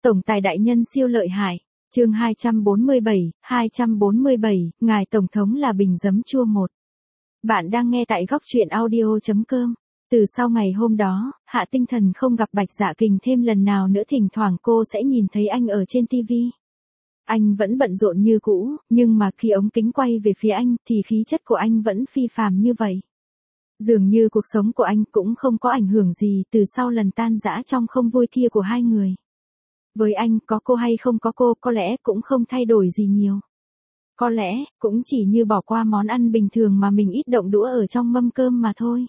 Tổng tài đại nhân siêu lợi hại. Chương 247, ngài tổng thống là bình giấm chua một. Bạn đang nghe tại góc truyện audio.com. Từ sau ngày hôm đó, Hạ Tinh Thần không gặp Bạch Dạ Kình thêm lần nào nữa, thỉnh thoảng cô sẽ nhìn thấy anh ở trên TV. Anh vẫn bận rộn như cũ, nhưng mà khi ống kính quay về phía anh thì khí chất của anh vẫn phi phàm như vậy. Dường như cuộc sống của anh cũng không có ảnh hưởng gì từ sau lần tan rã trong không vui kia của hai người. Với anh, có cô hay không có cô có lẽ cũng không thay đổi gì nhiều. Có lẽ, cũng chỉ như bỏ qua món ăn bình thường mà mình ít động đũa ở trong mâm cơm mà thôi.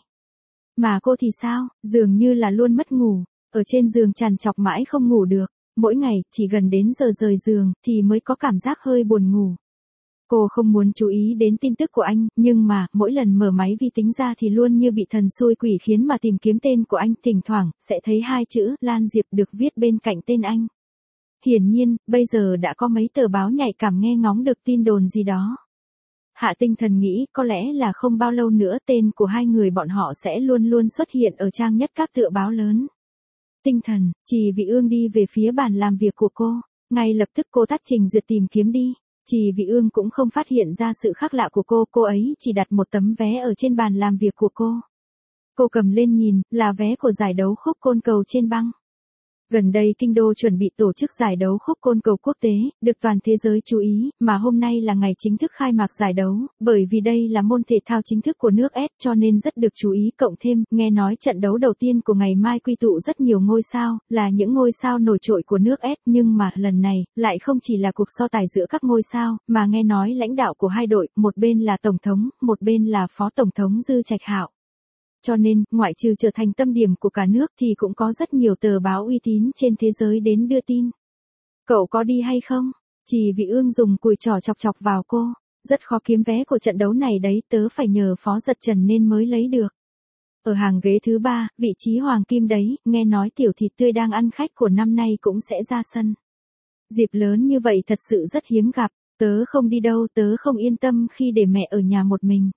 Mà cô thì sao, dường như là luôn mất ngủ, ở trên giường trằn trọc mãi không ngủ được, mỗi ngày chỉ gần đến giờ rời giường thì mới có cảm giác hơi buồn ngủ. Cô không muốn chú ý đến tin tức của anh, nhưng mà, mỗi lần mở máy vi tính ra thì luôn như bị thần xui quỷ khiến mà tìm kiếm tên của anh, thỉnh thoảng, sẽ thấy hai chữ, Lan Diệp được viết bên cạnh tên anh. Hiển nhiên, bây giờ đã có mấy tờ báo nhạy cảm nghe ngóng được tin đồn gì đó. Hạ Tinh Thần nghĩ có lẽ là không bao lâu nữa tên của hai người bọn họ sẽ luôn luôn xuất hiện ở trang nhất các tựa báo lớn. Tinh Thần, Trì Vị Ương đi về phía bàn làm việc của cô, ngay lập tức cô tắt trình duyệt tìm kiếm đi. Trì Vị Ương cũng không phát hiện ra sự khác lạ của cô ấy chỉ đặt một tấm vé ở trên bàn làm việc của cô. Cô cầm lên nhìn, là vé của giải đấu khúc côn cầu trên băng. Gần đây Kinh Đô chuẩn bị tổ chức giải đấu khúc côn cầu quốc tế, được toàn thế giới chú ý, mà hôm nay là ngày chính thức khai mạc giải đấu, bởi vì đây là môn thể thao chính thức của nước S cho nên rất được chú ý, cộng thêm, nghe nói trận đấu đầu tiên của ngày mai quy tụ rất nhiều ngôi sao, là những ngôi sao nổi trội của nước S, nhưng mà, lần này, lại không chỉ là cuộc so tài giữa các ngôi sao, mà nghe nói lãnh đạo của hai đội, một bên là Tổng thống, một bên là Phó Tổng thống Dư Trạch Hạo. Cho nên, ngoại trừ trở thành tâm điểm của cả nước thì cũng có rất nhiều tờ báo uy tín trên thế giới đến đưa tin. Cậu có đi hay không? Trì Vị Ương dùng cùi trỏ chọc chọc vào cô. Rất khó kiếm vé của trận đấu này đấy, tớ phải nhờ Phó Giật Trần nên mới lấy được. Ở hàng ghế thứ 3, vị trí hoàng kim đấy, nghe nói tiểu thịt tươi đang ăn khách của năm nay cũng sẽ ra sân. Dịp lớn như vậy thật sự rất hiếm gặp, tớ không đi đâu, tớ không yên tâm khi để mẹ ở nhà một mình.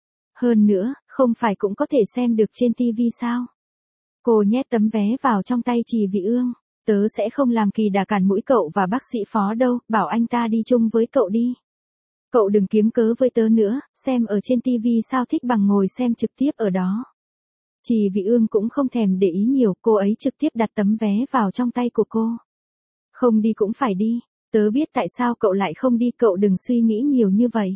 Hơn nữa, không phải cũng có thể xem được trên TV sao? Cô nhét tấm vé vào trong tay Trì Vị Ương. Tớ sẽ không làm kỳ đà cản mũi cậu và bác sĩ Phó đâu, bảo anh ta đi chung với cậu đi. Cậu đừng kiếm cớ với tớ nữa, xem ở trên TV sao thích bằng ngồi xem trực tiếp ở đó. Trì Vị Ương cũng không thèm để ý nhiều, cô ấy trực tiếp đặt tấm vé vào trong tay của cô. Không đi cũng phải đi, tớ biết tại sao cậu lại không đi, cậu đừng suy nghĩ nhiều như vậy.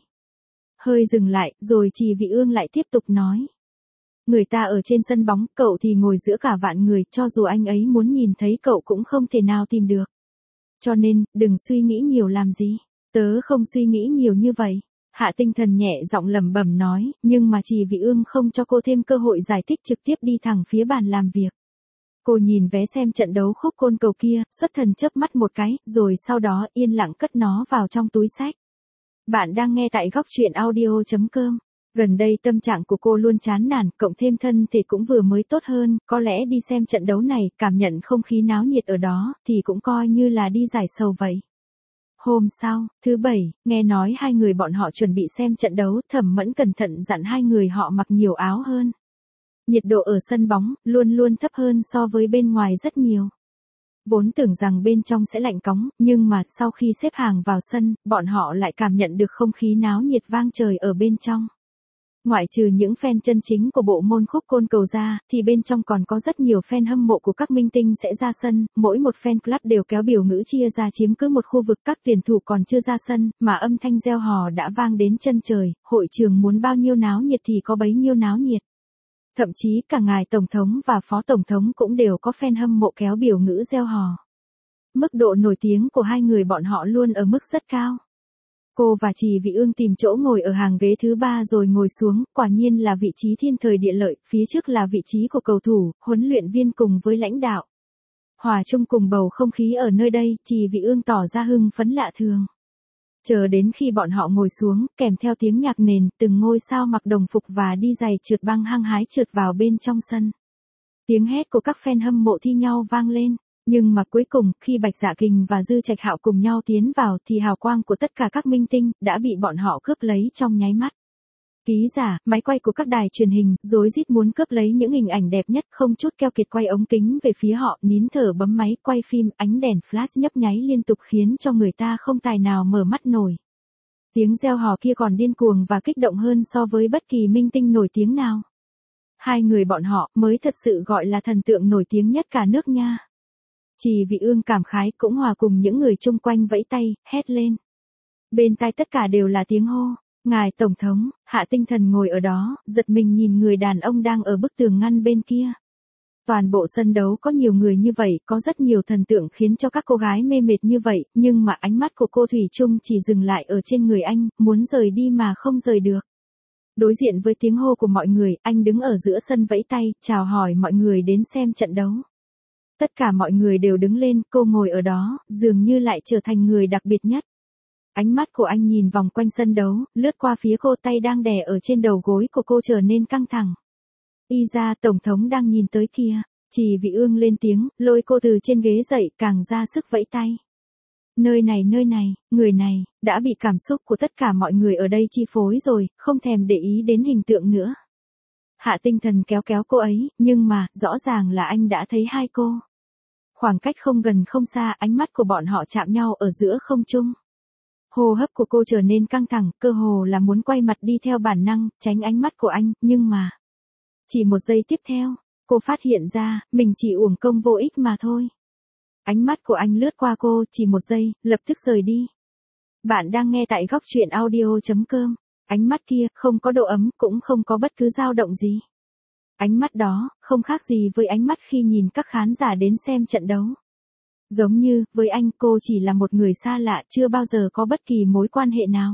Hơi dừng lại, rồi Trì Vị Ương lại tiếp tục nói. Người ta ở trên sân bóng, cậu thì ngồi giữa cả vạn người, cho dù anh ấy muốn nhìn thấy cậu cũng không thể nào tìm được. Cho nên, đừng suy nghĩ nhiều làm gì. Tớ không suy nghĩ nhiều như vậy. Hạ Tinh Thần nhẹ giọng lẩm bẩm nói, nhưng mà Trì Vị Ương không cho cô thêm cơ hội giải thích, trực tiếp đi thẳng phía bàn làm việc. Cô nhìn vé xem trận đấu khúc côn cầu kia, xuất thần chớp mắt một cái, rồi sau đó yên lặng cất nó vào trong túi xách. Bạn đang nghe tại góc truyện audio.com. Gần đây tâm trạng của cô luôn chán nản, cộng thêm thân thể cũng vừa mới tốt hơn, có lẽ đi xem trận đấu này, cảm nhận không khí náo nhiệt ở đó, thì cũng coi như là đi giải sầu vậy. Hôm sau, thứ Bảy, nghe nói hai người bọn họ chuẩn bị xem trận đấu, Thẩm Mẫn cẩn thận dặn hai người họ mặc nhiều áo hơn. Nhiệt độ ở sân bóng, luôn luôn thấp hơn so với bên ngoài rất nhiều. Vốn tưởng rằng bên trong sẽ lạnh cóng, nhưng mà sau khi xếp hàng vào sân, bọn họ lại cảm nhận được không khí náo nhiệt vang trời ở bên trong. Ngoại trừ những fan chân chính của bộ môn khúc côn cầu ra, thì bên trong còn có rất nhiều fan hâm mộ của các minh tinh sẽ ra sân, mỗi một fan club đều kéo biểu ngữ chia ra chiếm cứ một khu vực, các tuyển thủ còn chưa ra sân, mà âm thanh reo hò đã vang đến chân trời, hội trường muốn bao nhiêu náo nhiệt thì có bấy nhiêu náo nhiệt. Thậm chí cả ngài Tổng thống và Phó Tổng thống cũng đều có fan hâm mộ kéo biểu ngữ reo hò. Mức độ nổi tiếng của hai người bọn họ luôn ở mức rất cao. Cô và Trì Vị Ương tìm chỗ ngồi ở hàng ghế thứ 3 rồi ngồi xuống, quả nhiên là vị trí thiên thời địa lợi, phía trước là vị trí của cầu thủ, huấn luyện viên cùng với lãnh đạo. Hòa chung cùng bầu không khí ở nơi đây, Trì Vị Ương tỏ ra hưng phấn lạ thường. Chờ đến khi bọn họ ngồi xuống, kèm theo tiếng nhạc nền, từng ngôi sao mặc đồng phục và đi giày trượt băng hăng hái trượt vào bên trong sân. Tiếng hét của các fan hâm mộ thi nhau vang lên, nhưng mà cuối cùng, khi Bạch Dạ Kình và Dư Trạch Hạo cùng nhau tiến vào thì hào quang của tất cả các minh tinh đã bị bọn họ cướp lấy trong nháy mắt. Ký giả, máy quay của các đài truyền hình, rối rít muốn cướp lấy những hình ảnh đẹp nhất, không chút keo kiệt quay ống kính về phía họ, nín thở bấm máy quay phim, ánh đèn flash nhấp nháy liên tục khiến cho người ta không tài nào mở mắt nổi. Tiếng reo hò kia còn điên cuồng và kích động hơn so với bất kỳ minh tinh nổi tiếng nào. Hai người bọn họ mới thật sự gọi là thần tượng nổi tiếng nhất cả nước nha. Trì Vị Ương cảm khái cũng hòa cùng những người chung quanh vẫy tay, hét lên. Bên tai tất cả đều là tiếng hô. Ngài Tổng thống, Hạ Tinh Thần ngồi ở đó, giật mình nhìn người đàn ông đang ở bức tường ngăn bên kia. Toàn bộ sân đấu có nhiều người như vậy, có rất nhiều thần tượng khiến cho các cô gái mê mệt như vậy, nhưng mà ánh mắt của cô thủy chung chỉ dừng lại ở trên người anh, muốn rời đi mà không rời được. Đối diện với tiếng hô của mọi người, anh đứng ở giữa sân vẫy tay, chào hỏi mọi người đến xem trận đấu. Tất cả mọi người đều đứng lên, cô ngồi ở đó, dường như lại trở thành người đặc biệt nhất. Ánh mắt của anh nhìn vòng quanh sân đấu, lướt qua phía cô, tay đang đè ở trên đầu gối của cô trở nên căng thẳng. Y ra, Tổng thống đang nhìn tới kìa. Trì Vị Ương lên tiếng, lôi cô từ trên ghế dậy, càng ra sức vẫy tay. Nơi này, người này, đã bị cảm xúc của tất cả mọi người ở đây chi phối rồi, không thèm để ý đến hình tượng nữa. Hạ Tinh Thần kéo kéo cô ấy, nhưng mà, rõ ràng là anh đã thấy hai cô. Khoảng cách không gần không xa, ánh mắt của bọn họ chạm nhau ở giữa không trung. Hô hấp của cô trở nên căng thẳng, cơ hồ là muốn quay mặt đi theo bản năng, tránh ánh mắt của anh, nhưng mà... Chỉ một giây tiếp theo, cô phát hiện ra, mình chỉ uổng công vô ích mà thôi. Ánh mắt của anh lướt qua cô, chỉ một giây, lập tức rời đi. Bạn đang nghe tại góc truyện audio.com. Ánh mắt kia, không có độ ấm, cũng không có bất cứ dao động gì. Ánh mắt đó, không khác gì với ánh mắt khi nhìn các khán giả đến xem trận đấu. Giống như, với anh, cô chỉ là một người xa lạ, chưa bao giờ có bất kỳ mối quan hệ nào.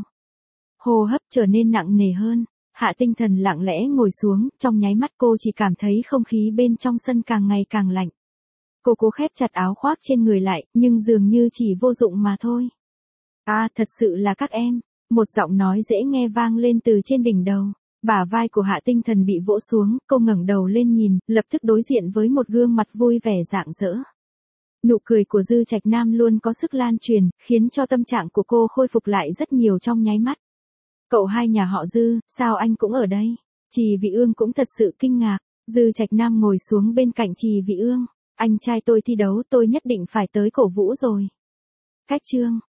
Hô hấp trở nên nặng nề hơn. Hạ Tinh Thần lặng lẽ ngồi xuống, trong nháy mắt cô chỉ cảm thấy không khí bên trong sân càng ngày càng lạnh. Cô cố khép chặt áo khoác trên người lại, nhưng dường như chỉ vô dụng mà thôi. À, thật sự là các em. Một giọng nói dễ nghe vang lên từ trên đỉnh đầu. Bả vai của Hạ Tinh Thần bị vỗ xuống, cô ngẩng đầu lên nhìn, lập tức đối diện với một gương mặt vui vẻ rạng rỡ. Nụ cười của Dư Trạch Nam luôn có sức lan truyền, khiến cho tâm trạng của cô khôi phục lại rất nhiều trong nháy mắt. Cậu hai nhà họ Dư, sao anh cũng ở đây? Trì Vị Ương cũng thật sự kinh ngạc. Dư Trạch Nam ngồi xuống bên cạnh Trì Vị Ương. Anh trai tôi thi đấu, tôi nhất định phải tới cổ vũ rồi. Cách chương.